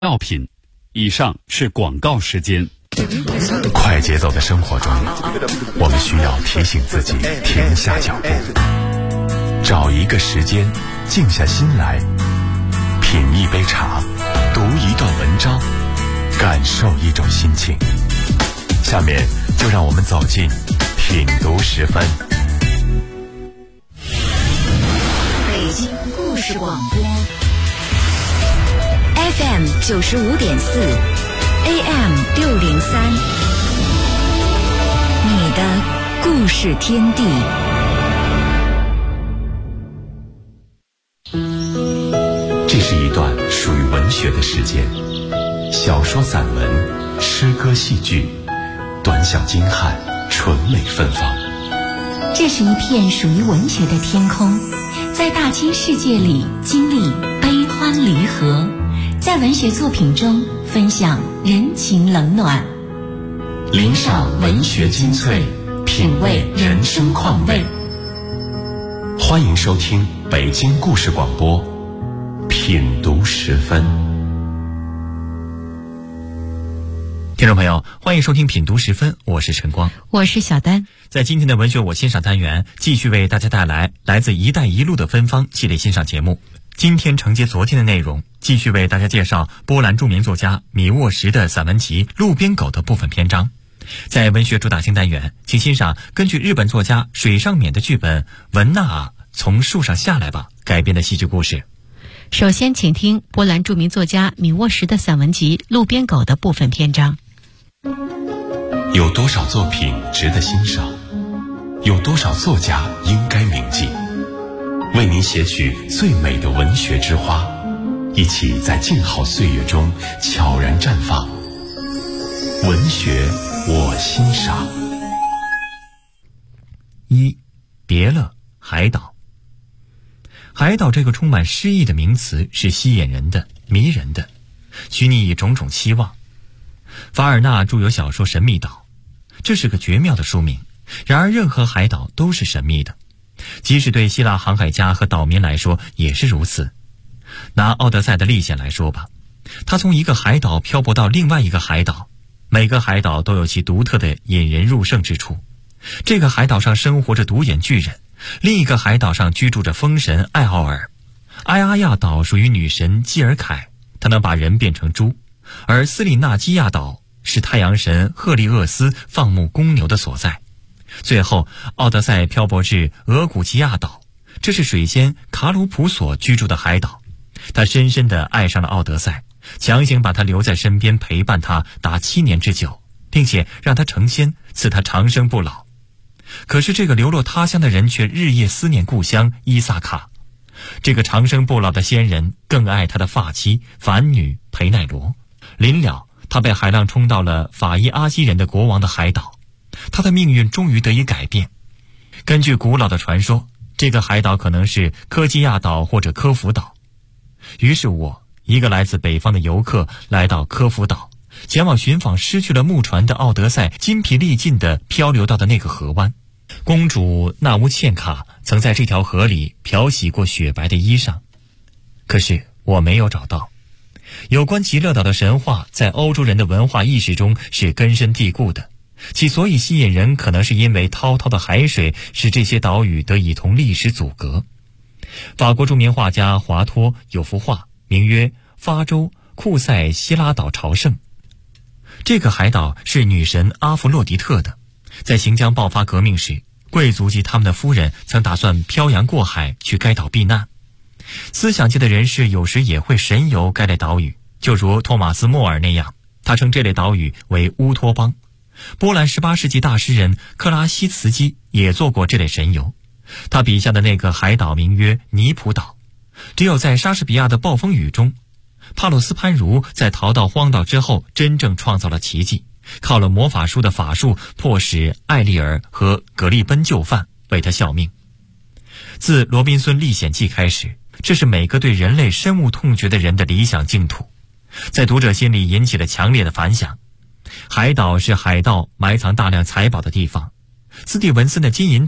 药品。以上是广告时间。 快节奏的生活中，我们需要提醒自己停下脚步，找一个时间静下心来，品一杯茶，读一段文章，感受一种心情。下面就让我们走进品读10分。 北京故事广播 FM 95.4 AM 603，你的故事天地。 这是一段属于文学的时间，小说、散文、诗歌、戏剧，短小精悍，纯美芬芳。 这是一片属于文学的天空，在大千世界里经历悲欢离合，在文学作品中分享人情冷暖， 领赏文学精粹，品味人生况味。欢迎收听北京故事广播品读10分。 听众朋友，欢迎收听品读10分，我是陈光， 我是小丹。 在今天的文学我欣赏单元，继续为大家带来来自一带一路的芬芳系列欣赏节目。今天承接昨天的内容，继续为大家介绍波兰著名作家米沃什的散文集《路边狗》的部分篇章。在文学主打新单元，请欣赏根据日本作家水上勉的剧本《文娜啊，从树上下来吧》改编的戏剧故事。 首先请听波兰著名作家米沃什的散文集《路边狗》的部分篇章。 有多少作品值得欣赏？有多少作家应该铭记？为您写取最美的文学之花，一起在静好岁月中悄然绽放。文学我欣赏。 1. 别了，海岛。海岛这个充满诗意的名词是吸引人的、迷人的，许你以种种期望。法尔纳著有小说《神秘岛》，这是个绝妙的书名。然而任何海岛都是神秘的，即使对希腊航海家和岛民来说也是如此。拿奥德赛的历险来说吧，他从一个海岛漂泊到另外一个海岛，每个海岛都有其独特的引人入胜之处。这个海岛上生活着独眼巨人，另一个海岛上居住着风神艾奥尔。埃阿亚岛属于女神基尔凯，她能把人变成猪，而斯里纳基亚岛是太阳神赫利厄斯放牧公牛的所在。最后奥德赛漂泊至俄古吉亚岛，这是水仙卡鲁普所居住的海岛。他深深地爱上了奥德赛，强行把他留在身边陪伴他达7年之久，并且让他成仙，赐他长生不老。可是这个流落他乡的人却日夜思念故乡伊萨卡。这个长生不老的仙人更爱他的发妻凡女裴奈罗。临了，他被海浪冲到了法伊阿基人的国王的海岛，他的命运终于得以改变。根据古老的传说，这个海岛可能是科基亚岛或者科孚岛。于是我，一个来自北方的游客，来到科孚岛，前往寻访失去了木船的奥德赛筋疲力尽地漂流到的那个河湾。公主纳乌茜卡曾在这条河里漂洗过雪白的衣裳，可是我没有找到。有关极乐岛的神话在欧洲人的文化意识中是根深蒂固的，其所以吸引人，可能是因为滔滔的海水使这些岛屿得以同历史阻隔。法国著名画家华托有幅画，名曰《发州库塞希拉岛朝圣》。这个海岛是女神阿弗洛狄特的。在行将爆发革命时，贵族及他们的夫人曾打算漂洋过海去该岛避难。思想界的人士有时也会神游该类岛屿，就如托马斯·莫尔那样，他称这类岛屿为乌托邦。波兰18世纪大诗人克拉西茨基也做过这类神游，他笔下的那个海岛名曰尼普岛。只有在莎士比亚的暴风雨中，帕洛斯潘茹在逃到荒岛之后真正创造了奇迹，靠了魔法书的法术，迫使艾丽尔和格利奔就范，为他效命。自罗宾孙历险记开始，这是每个对人类深恶痛绝的人的理想净土，在读者心里引起了强烈的反响。海岛是海盗埋藏大量财宝的地方，斯蒂文森的金银岛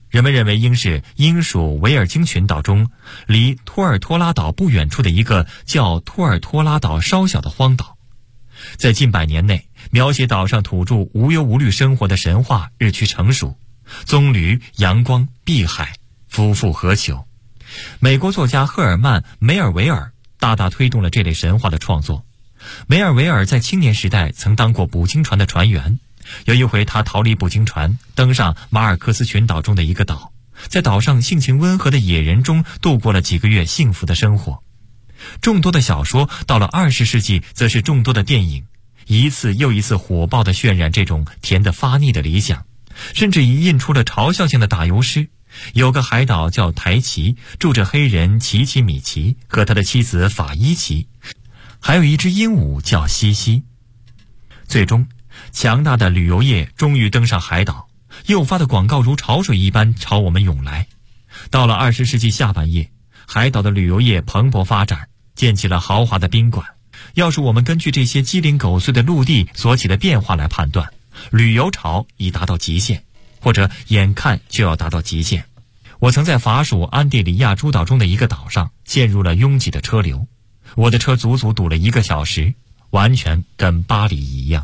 人们认为应是英属维尔京群岛中离托尔托拉岛不远处的一个叫托尔托拉岛稍小的荒岛。在近100年内，描写岛上土著无忧无虑生活的神话日趋成熟，棕榈、阳光、碧海，夫复何求。美国作家赫尔曼·梅尔维尔大大推动了这类神话的创作。梅尔维尔在青年时代曾当过捕鲸船的船员，有一回他逃离捕鲸船，登上马尔克斯群岛中的一个岛，在岛上性情温和的野人中度过了几个月幸福的生活。众多的小说到了20世纪，则是众多的电影，一次又一次火爆地渲染这种甜得发腻的理想，甚至已印出了嘲笑性的打油诗。有个海岛叫台奇，住着黑人奇奇米奇和他的妻子法伊奇，还有一只鹦鹉叫西西。最终，强大的旅游业终于登上海岛，诱发的广告如潮水一般朝我们涌来。到了20世纪下半叶，海岛的旅游业蓬勃发展，建起了豪华的宾馆。要是我们根据这些鸡零狗碎的陆地所起的变化来判断，旅游潮已达到极限，或者眼看就要达到极限。我曾在法属安地里亚诸岛中的一个岛上陷入了拥挤的车流，我的车足足堵了1个小时，完全跟巴黎一样。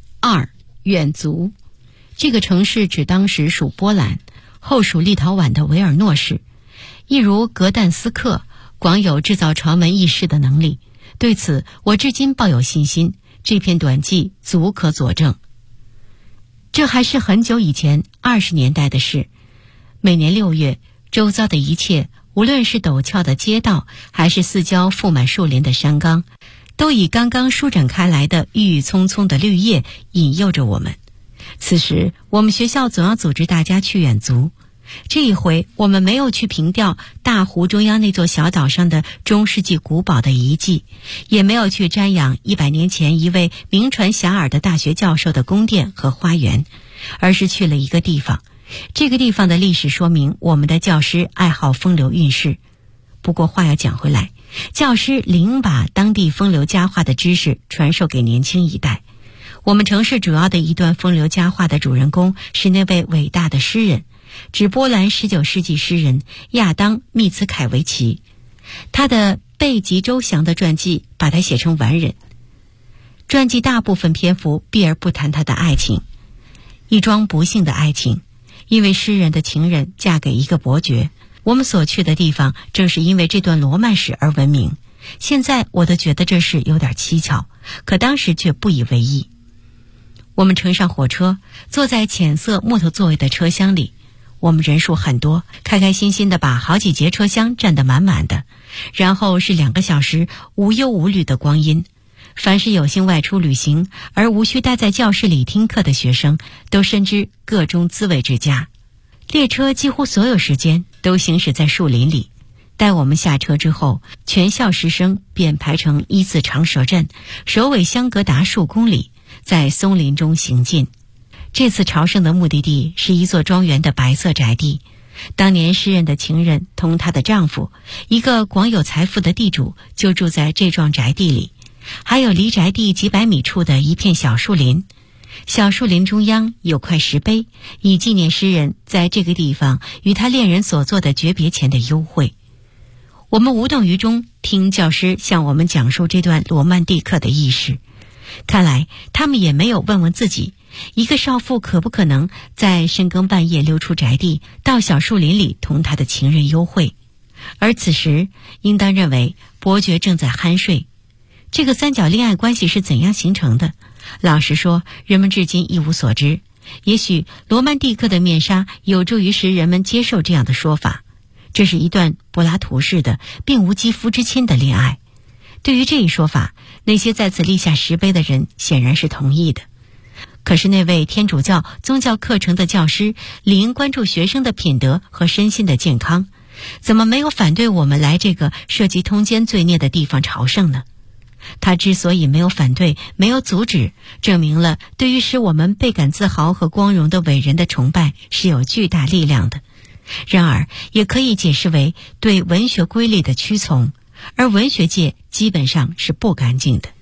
2. 远足。这个城市指当时属波兰，后属立陶宛的维尔诺市，一如格但斯克，广有制造传闻轶事的能力。对此，我至今抱有信心，这篇短记足可佐证。这还是很久以前20年代的事。每年6月，周遭的一切，无论是陡峭的街道，还是四郊覆满树林的山冈，都以刚刚舒展开来的郁郁葱葱的绿叶引诱着我们。此时，我们学校总要组织大家去远足。这一回，我们没有去凭吊大湖中央那座小岛上的中世纪古堡的遗迹，也没有去瞻仰100年前一位名传遐迩的大学教授的宫殿和花园，而是去了一个地方。这个地方的历史说明我们的教师爱好风流韵事。不过话要讲回来，教师理把当地风流佳话的知识传授给年轻一代。我们城市主要的一段风流佳话的主人公是那位伟大的诗人，指波兰19世纪诗人亚当·密茨凯维奇。他的贝吉周详的传记把他写成完人。传记大部分篇幅避而不谈他的爱情，一桩不幸的爱情，因为诗人的情人嫁给一个伯爵。我们所去的地方正是因为这段罗曼史而闻名。现在我都觉得这事有点蹊跷，可当时却不以为意。我们乘上火车，坐在浅色木头座位的车厢里，我们人数很多，开开心心地把好几节车厢占得满满的。然后是2个小时无忧无虑的光阴。凡是有幸外出旅行而无需待在教室里听课的学生，都深知个中滋味之佳。列车几乎所有时间都行驶在树林里。待我们下车之后，全校师生便排成一字长蛇阵，首尾相隔达数公里，在松林中行进。这次朝圣的目的地是一座庄园的白色宅地。当年诗人的情人同她的丈夫，一个广有财富的地主，就住在这幢宅地里。还有离宅地几百米处的一片小树林，小树林中央有块石碑，以纪念诗人在这个地方与他恋人所做的诀别前的幽会。我们无动于衷，听教师向我们讲述这段罗曼蒂克的轶事。看来他们也没有问问自己，一个少妇可不可能在深更半夜溜出宅地，到小树林里同他的情人幽会。而此时应当认为伯爵正在酣睡。这个三角恋爱关系是怎样形成的？老实说，人们至今一无所知。也许罗曼蒂克的面纱有助于使人们接受这样的说法，这是一段柏拉图式的并无肌肤之亲的恋爱。对于这一说法，那些在此立下石碑的人显然是同意的。可是那位天主教宗教课程的教师理应关注学生的品德和身心的健康，怎么没有反对我们来这个涉及通奸罪孽的地方朝圣呢？他之所以没有反对，没有阻止，证明了对于使我们倍感自豪和光荣的伟人的崇拜是有巨大力量的。然而也可以解释为对文学规律的屈从，而文学界基本上是不干净的。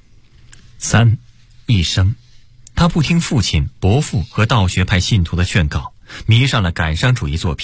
3. 一生。他不听父亲、伯父和道学派信徒的劝告，迷上了感伤主义作品，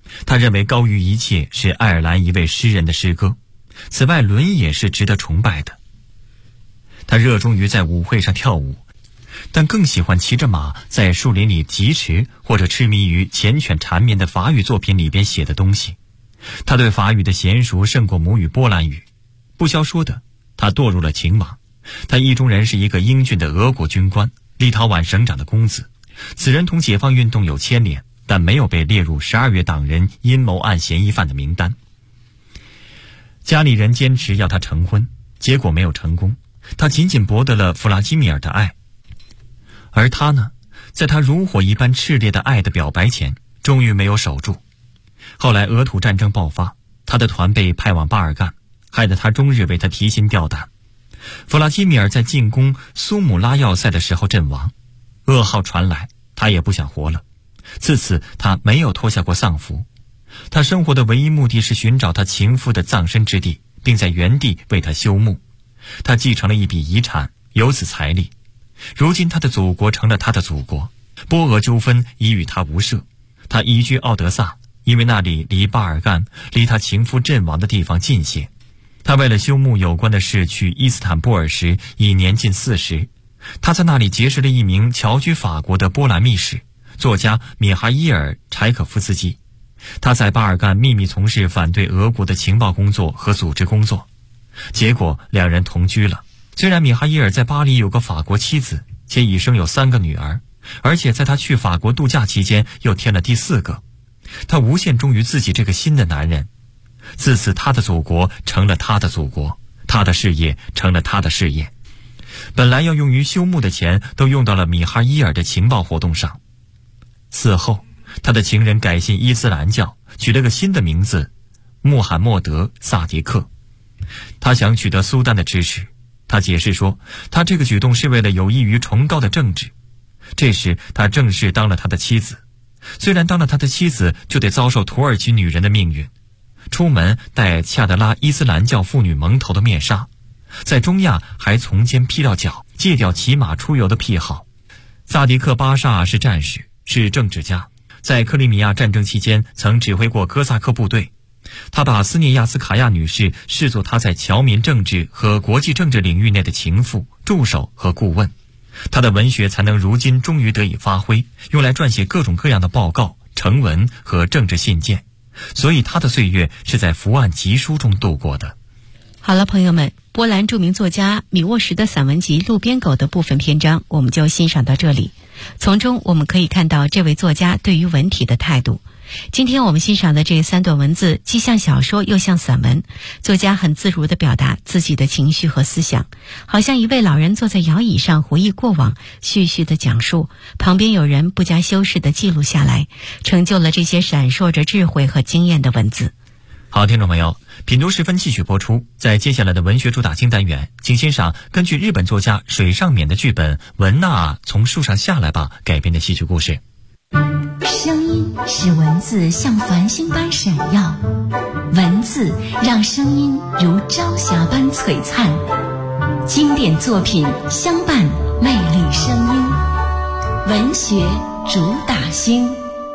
他认为高于一切是爱尔兰一位诗人的诗歌，此外伦也是值得崇拜的。他热衷于在舞会上跳舞，但更喜欢骑着马在树林里疾驰，或者痴迷于缱绻缠绵的法语作品里边写的东西。他对法语的娴熟胜过母语波兰语。不消说的，他堕入了情网。他意中人是一个英俊的俄国军官，立陶宛省长的公子。此人同解放运动有牵连，但没有被列入12月党人阴谋案嫌疑犯的名单。家里人坚持要他成婚，结果没有成功。他仅仅博得了弗拉基米尔的爱，而他呢，在他如火一般炽烈的爱的表白前，终于没有守住。后来俄土战争爆发，他的团被派往巴尔干，害得他终日为他提心吊胆。弗拉基米尔在进攻苏姆拉要塞的时候阵亡，噩耗传来，他也不想活了。自此他没有脱下过丧服。他生活的唯一目的是寻找他情妇的葬身之地，并在原地为他修墓。他继承了一笔遗产，有此财力。如今他的祖国成了他的祖国，波俄纠纷已与他无涉。他移居奥德萨，因为那里离巴尔干，离他情夫阵亡的地方近些。他为了修墓有关的事去伊斯坦布尔时已年近40。他在那里结识了一名侨居法国的波兰密使，作家米哈伊尔·柴可夫斯基。他在巴尔干秘密从事反对俄国的情报工作和组织工作，结果两人同居了。虽然米哈伊尔在巴黎有个法国妻子，且已生有3个女儿，而且在他去法国度假期间又添了第4个。他无限忠于自己这个新的男人。自此他的祖国成了他的祖国，他的事业成了他的事业。本来要用于修墓的钱都用到了米哈伊尔的情报活动上。死后他的情人改信伊斯兰教，取了个新的名字穆罕默德·萨迪克。他想取得苏丹的支持。他解释说，他这个举动是为了有益于崇高的政治。这时他正式当了他的妻子。虽然当了他的妻子，就得遭受土耳其女人的命运。出门戴恰德拉伊斯兰教妇女蒙头的面纱，在中亚还从肩劈掉脚，戒掉骑马出游的癖好。萨迪克巴沙是战士，是政治家，在克里米亚战争期间曾指挥过哥萨克部队。他把斯涅亚斯卡亚女士视作他在侨民政治和国际政治领域内的情妇、助手和顾问。他的文学才能如今终于得以发挥，用来撰写各种各样的报告、呈文和政治信件。所以他的岁月是在伏案集书中度过的。 好了，朋友们，波兰著名作家米沃什的散文集《路边狗》的部分篇章我们就欣赏到这里。从中我们可以看到这位作家对于文体的态度。今天我们欣赏的这3段文字既像小说又像散文，作家很自如地表达自己的情绪和思想，好像一位老人坐在摇椅上回忆过往，絮絮地讲述，旁边有人不加修饰地记录下来，成就了这些闪烁着智慧和经验的文字。 好，听众朋友，品读时分继续播出。在接下来的文学主打金单元，请欣赏根据日本作家水上勉的剧本《文娜从树上下来吧》改编的戏剧故事。 声音使文字像繁星般闪耀，文字让声音如朝霞般璀璨。经典作品相伴，魅力声音，文学主打星。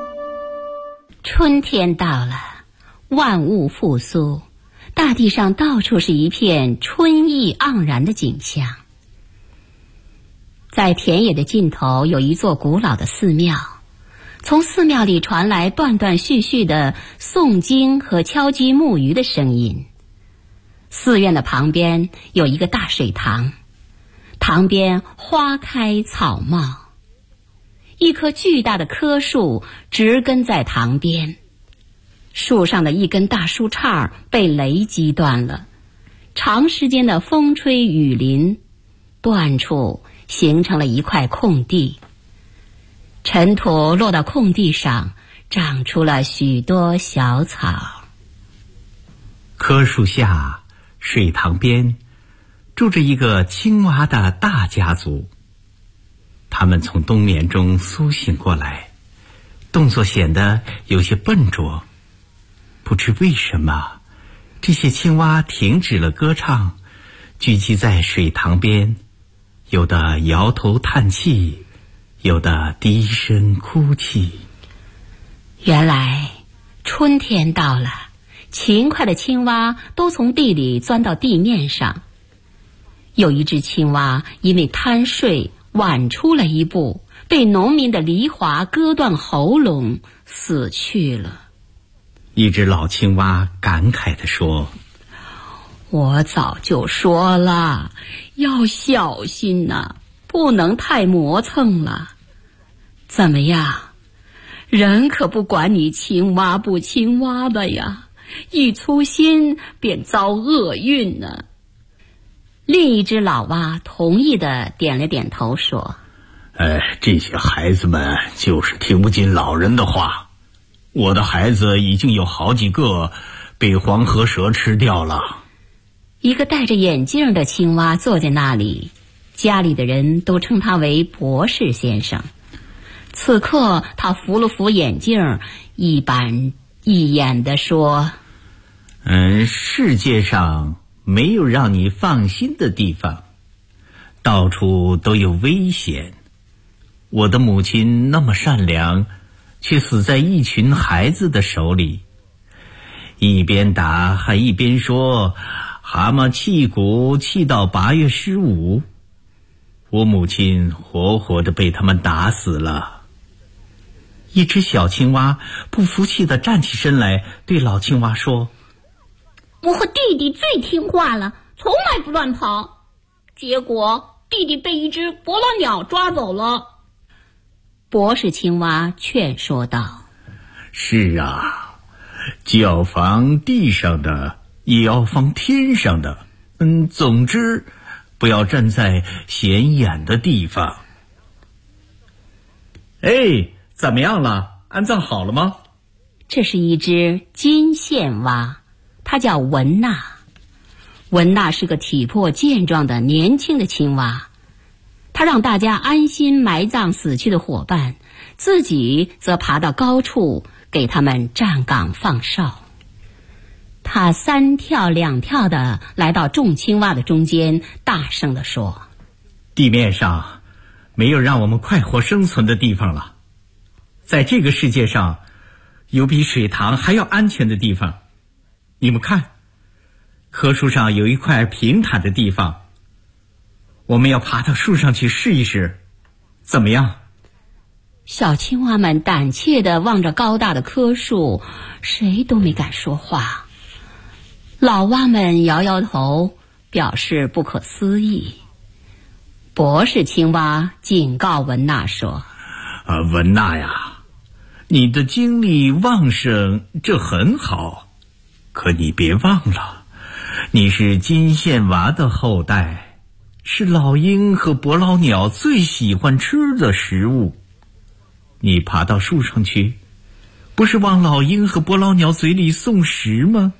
春天到了，万物复苏，大地上到处是一片春意盎然的景象。在田野的尽头有一座古老的寺庙，从寺庙里传来断断续续的诵经和敲击木鱼的声音。寺院的旁边有一个大水塘，塘边花开草茂，一棵巨大的棵树植根在塘边，树上的一根大树杈被雷击断了，长时间的风吹雨淋，断处形成了一块空地。尘土落到空地上，长出了许多小草。 棵树下，水塘边，住着一个青蛙的大家族。他们从冬眠中苏醒过来，动作显得有些笨拙。不知为什么，这些青蛙停止了歌唱，聚集在水塘边，有的摇头叹气，有的低声哭泣。 原来春天到了，勤快的青蛙都从地里钻到地面上。有一只青蛙因为贪睡晚出了一步，被农民的犁铧割断喉咙，死去了。 一只老青蛙感慨地说： 我早就说了，要小心呐，不能太磨蹭了。怎么样？人可不管你青蛙不青蛙的呀，一粗心便遭厄运呢。另一只老蛙同意地点了点头说： 这些孩子们就是听不进老人的话。我的孩子已经有好几个被黄河蛇吃掉了。 一个戴着眼镜的青蛙坐在那里，家里的人都称他为博士先生。此刻他扶了扶眼镜，一板一眼地说： 世界上没有让你放心的地方，到处都有危险。我的母亲那么善良，却死在一群孩子的手里。一边打还一边说：蛤蟆气鼓气到8月15，我母亲活活的被他们打死了。一只小青蛙不服气地站起身来，对老青蛙说： 我和弟弟最听话了，从来不乱跑，结果弟弟被一只伯劳鸟抓走了。 博士青蛙劝说道： 是啊，既要防地上的，也要防天上的。总之不要站在显眼的地方。怎么样了？安葬好了吗？ 这是一只金线蛙，它叫文娜。文娜是个体魄健壮的年轻的青蛙，它让大家安心埋葬死去的伙伴，自己则爬到高处给他们站岗放哨。他3跳2跳地来到众青蛙的中间，大声地说： 地面上没有让我们快活生存的地方了。在这个世界上，有比水塘还要安全的地方。你们看，棵树上有一块平坦的地方，我们要爬到树上去试一试，怎么样？ 小青蛙们胆怯地望着高大的棵树，谁都没敢说话。老蛙们摇摇头，表示不可思议。博士青蛙警告文娜说： 文娜呀，你的精力旺盛，这很好，可你别忘了，你是金线蛙的后代，是老鹰和伯劳鸟最喜欢吃的食物。你爬到树上去，不是往老鹰和伯劳鸟嘴里送食吗？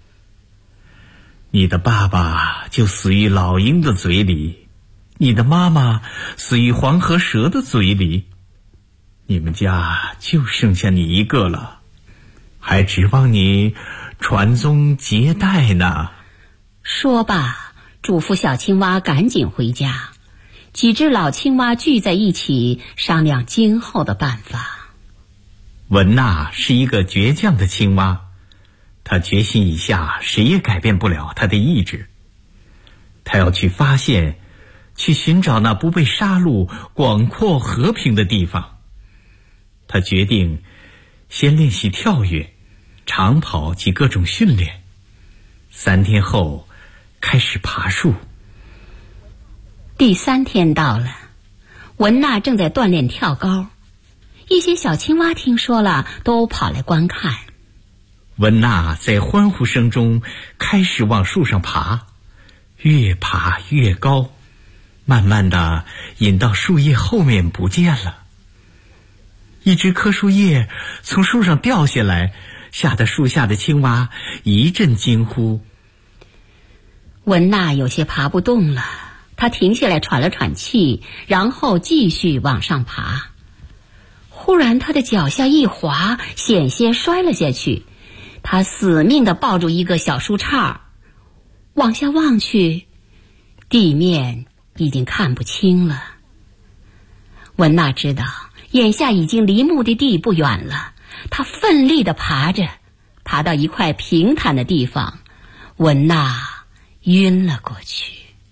你的爸爸就死于老鹰的嘴里，你的妈妈死于黄河蛇的嘴里，你们家就剩下你一个了，还指望你传宗接代呢。 说罢，嘱咐小青蛙赶紧回家。几只老青蛙聚在一起，商量今后的办法。 文娜是一个倔强的青蛙，她决心一下，谁也改变不了她的意志。她要去发现，去寻找那不被杀戮、广阔和平的地方。她决定先练习跳跃、长跑及各种训练，3天后开始爬树。 第3天到了，文娜正在锻炼跳高，一些小青蛙听说了，都跑来观看。 文娜在欢呼声中开始往树上爬，越爬越高，慢慢的引到树叶后面不见了。一只棵树叶从树上掉下来，吓得树下的青蛙一阵惊呼。 文娜有些爬不动了，她停下来喘了喘气，然后继续往上爬。忽然她的脚下一滑，险些摔了下去。她死命地抱住一个小树杈，往下望去，地面已经看不清了。文娜知道眼下已经离目的地不远了，她奋力地爬着， 爬到一块平坦的地方，文娜晕了过去。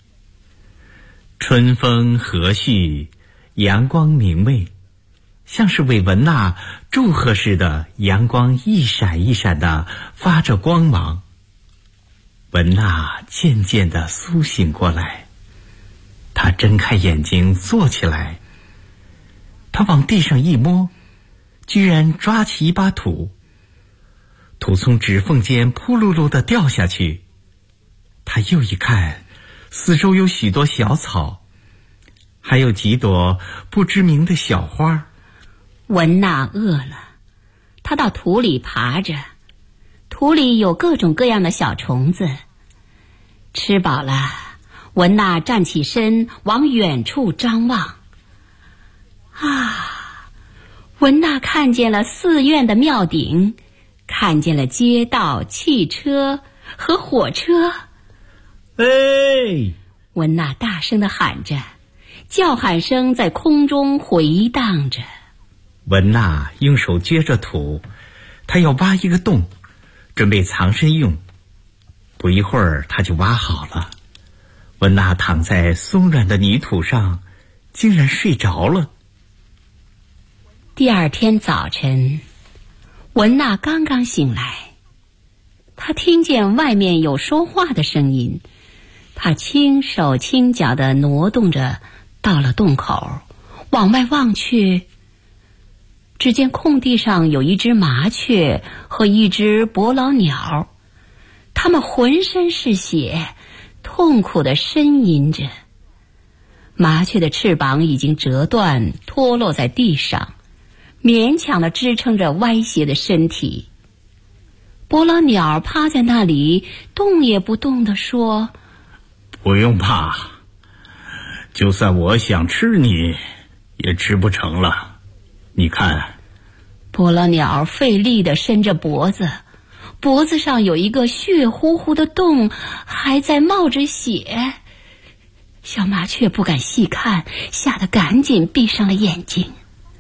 春风和煦，阳光明媚，像是为文娜祝贺似的，阳光一闪一闪的发着光芒。文娜渐渐地苏醒过来，她睁开眼睛坐起来，她往地上一摸，居然抓起一把土，土从指缝间扑噜噜地掉下去。她又一看，四周有许多小草，还有几朵不知名的小花。 文娜饿了，她到土里爬着，土里有各种各样的小虫子。吃饱了，文娜站起身往远处张望。文娜看见了寺院的庙顶，看见了街道、汽车和火车。 哎！ 文娜大声地喊着，叫喊声在空中回荡着。 文娜用手撅着土，她要挖一个洞，准备藏身用。不一会儿，她就挖好了。文娜躺在松软的泥土上，竟然睡着了。 第二天早晨，文娜刚刚醒来，她听见外面有说话的声音，她轻手轻脚地挪动着到了洞口，往外望去，只见空地上有一只麻雀和一只伯劳鸟，它们浑身是血，痛苦地呻吟着。麻雀的翅膀已经折断，脱落在地上，勉强地支撑着歪斜的身体。伯劳鸟趴在那里，动也不动地说： 不用怕，就算我想吃你，也吃不成了。你看。 伯劳鸟费力地伸着脖子，脖子上有一个血乎乎的洞，还在冒着血。小麻雀不敢细看，吓得赶紧闭上了眼睛。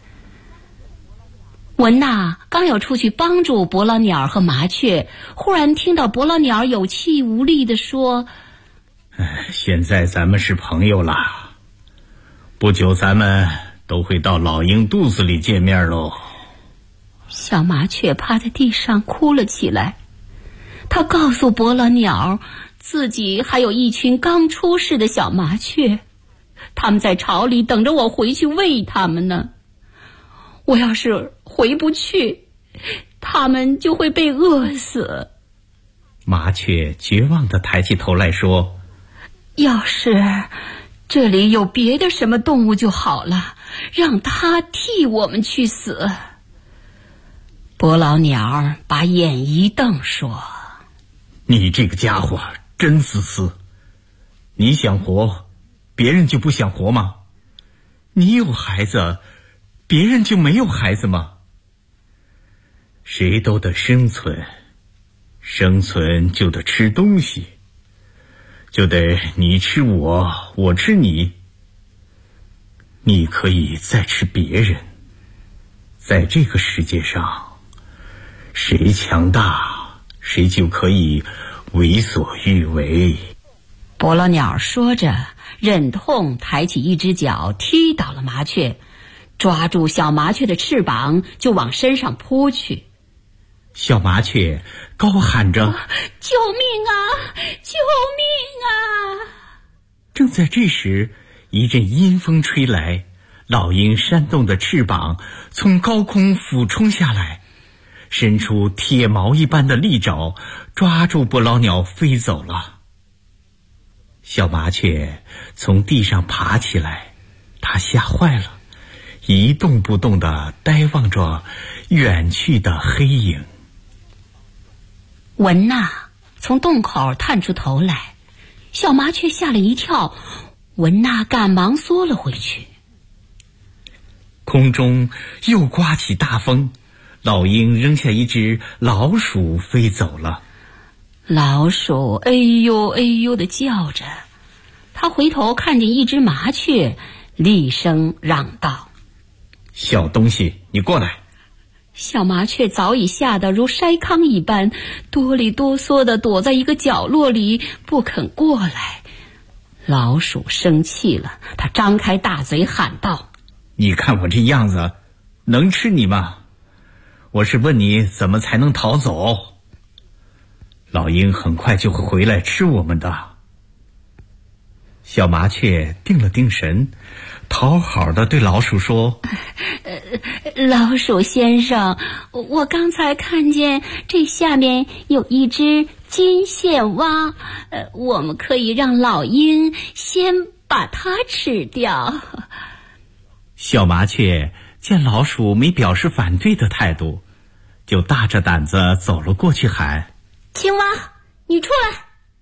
文娜刚要出去帮助伯劳鸟和麻雀，忽然听到伯劳鸟有气无力地说： 现在咱们是朋友了，不久咱们都会到老鹰肚子里见面喽。 小麻雀趴在地上哭了起来，他告诉伯劳鸟，自己还有一群刚出世的小麻雀，他们在巢里等着我回去喂它们呢。我要是回不去，它们就会被饿死。 麻雀绝望地抬起头来说： 要是这里有别的什么动物就好了，让它替我们去死。伯劳鸟把眼一瞪说： 你这个家伙真自私，你想活，别人就不想活吗？你有孩子，别人就没有孩子吗？谁都得生存，生存就得吃东西，就得你吃我，我吃你。你可以再吃别人，在这个世界上，谁强大，谁就可以为所欲为。 伯劳鸟说着，忍痛抬起一只脚踢倒了麻雀，抓住小麻雀的翅膀就往身上扑去。 小麻雀高喊着： 救命啊！救命啊！ 正在这时，一阵阴风吹来，老鹰扇动的翅膀从高空俯冲下来，伸出铁矛一般的利爪，抓住伯劳鸟飞走了。小麻雀从地上爬起来，它吓坏了，一动不动地呆望着远去的黑影。 文娜从洞口探出头来，小麻雀吓了一跳，文娜赶忙缩了回去。 空中又刮起大风，老鹰扔下一只老鼠飞走了。 老鼠哎呦哎呦地叫着，他回头看见一只麻雀，厉声嚷道： 小东西，你过来！ 小麻雀早已吓得如筛糠一般，哆里哆嗦地躲在一个角落里，不肯过来。老鼠生气了，它张开大嘴喊道： 你看我这样子，能吃你吗？我是问你怎么才能逃走？老鹰很快就会回来吃我们的。小麻雀定了定神，讨好地对老鼠说： 老鼠先生，我刚才看见这下面有一只金线蛙，我们可以让老鹰先把它吃掉。 小麻雀见老鼠没表示反对的态度，就大着胆子走了过去喊： 青蛙，你出来！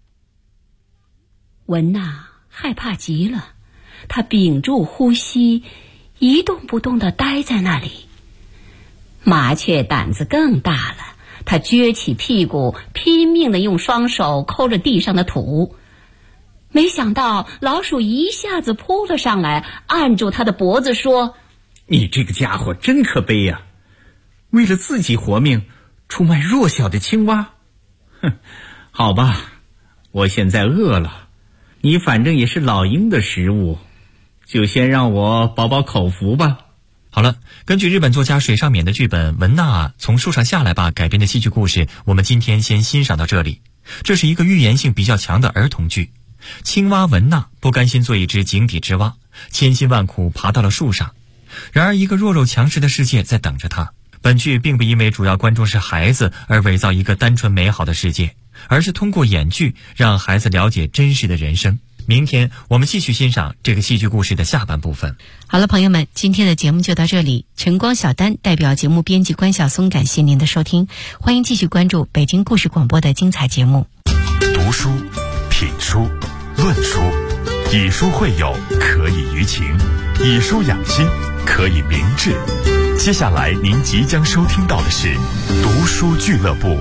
文娜害怕极了，她屏住呼吸，一动不动地待在那里。麻雀胆子更大了，它撅起屁股，拼命地用双手抠着地上的土。没想到老鼠一下子扑了上来，按住它的脖子说： 你这个家伙真可悲呀，为了自己活命，出卖弱小的青蛙。哼，好吧，我现在饿了，你反正也是老鹰的食物，就先让我饱饱口福吧。 好了，根据日本作家水上勉的剧本《文娜从树上下来吧》改编的戏剧故事，我们今天先欣赏到这里。这是一个寓言性比较强的儿童剧。青蛙文娜不甘心做一只井底之蛙，千辛万苦爬到了树上。然而一个弱肉强食的世界在等着他。本剧并不因为主要观众是孩子而伪造一个单纯美好的世界，而是通过演剧让孩子了解真实的人生。明天我们继续欣赏这个戏剧故事的下半部分。 好了，朋友们，今天的节目就到这里。晨光小丹代表节目编辑关晓松感谢您的收听，欢迎继续关注北京故事广播的精彩节目。 读书、品书、论书，以书会友，可以娱情；以书养心，可以明志。接下来您即将收听到的是读书俱乐部。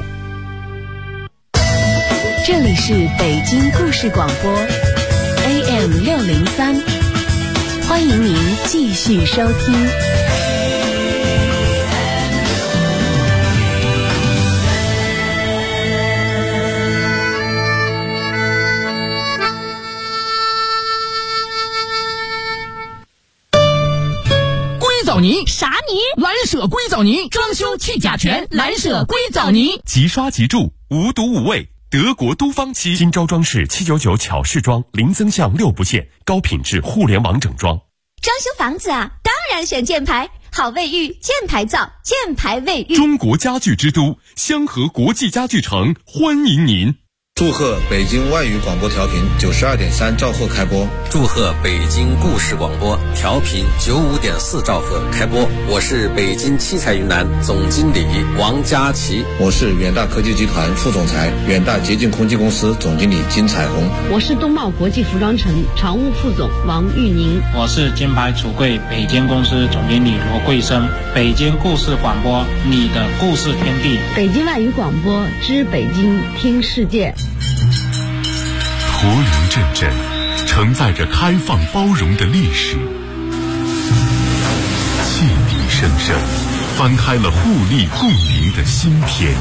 这里是北京故事广播 AM603，欢迎您继续收听。 硅藻泥啥泥？ 蓝舍硅藻泥，装修去甲醛，蓝舍硅藻泥， 即刷即住，无毒无味，德国都方漆。金招装饰799巧饰装，零增项6不限，高品质互联网整装。 装修房子啊，当然选箭牌，好卫浴，箭牌造，箭牌卫浴。 中国家具之都，香河国际家具城欢迎您。 祝贺北京外语广播调频92.3兆赫开播！ 祝贺北京故事广播调频95.4兆赫开播！我是北京七彩云南总经理王佳琪， 我是远大科技集团副总裁、远大洁净空气公司总经理金彩虹， 我是东茂国际服装城常务副总王玉宁， 我是金牌橱柜北京公司总经理罗桂生。北京故事广播，你的故事天地。 北京外语广播知北京听世界。 驼铃阵阵，承载着开放包容的历史。汽笛声声，翻开了互利共赢的新篇。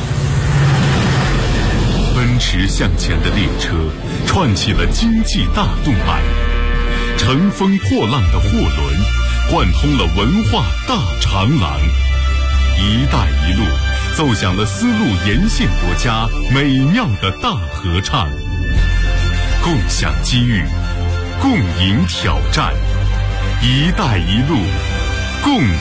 奔驰向前的列车，串起了经济大动脉。乘风破浪的货轮，贯通了文化大长廊。一带一路，奏响了丝路沿线国家美妙的大合唱。共享机遇，共赢挑战，一带一路，共